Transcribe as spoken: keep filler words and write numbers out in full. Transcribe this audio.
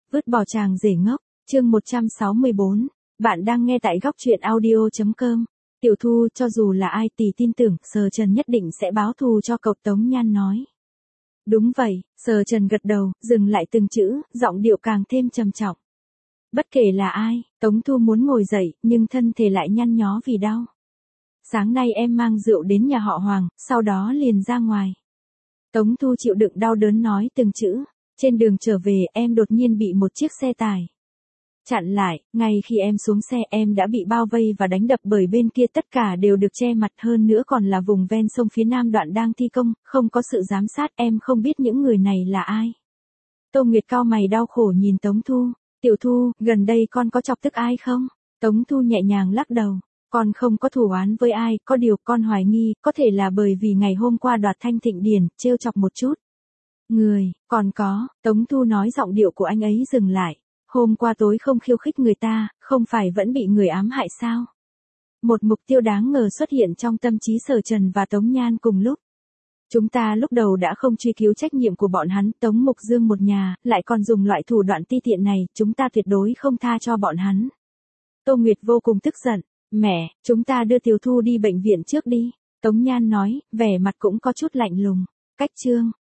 Vứt bỏ chàng rể ngốc, chương một trăm sáu mươi bốn. Bạn đang nghe tại góc truyện audio chấm com. Tiểu Thu, cho dù là ai tỷ tin tưởng, Sờ Trần nhất định sẽ báo thù cho cậu, Tống Nhan nói. Đúng vậy, Sờ Trần gật đầu, dừng lại từng chữ, giọng điệu càng thêm trầm trọng. Bất kể là ai, Tống Thu muốn ngồi dậy, nhưng thân thể lại nhăn nhó vì đau. Sáng nay em mang rượu đến nhà họ Hoàng, sau đó liền ra ngoài. Tống Thu chịu đựng đau đớn nói từng chữ. Trên đường trở về em đột nhiên bị một chiếc xe tải chặn lại, ngay khi em xuống xe em đã bị bao vây và đánh đập bởi bên kia, tất cả đều được che mặt, hơn nữa còn là vùng ven sông phía nam đoạn đang thi công, không có sự giám sát, em không biết những người này là ai. Tô Nguyệt cau mày đau khổ nhìn Tống Thu. Tiểu Thu, gần đây con có chọc tức ai không? Tống Thu nhẹ nhàng lắc đầu. Con không có thù oán với ai, có điều con hoài nghi, có thể là bởi vì ngày hôm qua Đoạt Thanh Thịnh Điền, trêu chọc một chút. Người, còn có, Tống Thu nói giọng điệu của anh ấy dừng lại. Hôm qua tối không khiêu khích người ta, không phải vẫn bị người ám hại sao? Một mục tiêu đáng ngờ xuất hiện trong tâm trí Sở Trần và Tống Nhan cùng lúc. Chúng ta lúc đầu đã không truy cứu trách nhiệm của bọn hắn, Tống Mục Dương một nhà, lại còn dùng loại thủ đoạn ti tiện này, chúng ta tuyệt đối không tha cho bọn hắn. Tô Nguyệt vô cùng tức giận. Mẹ, chúng ta đưa Tiểu Thu đi bệnh viện trước đi. Tống Nhan nói, vẻ mặt cũng có chút lạnh lùng. Cách chương.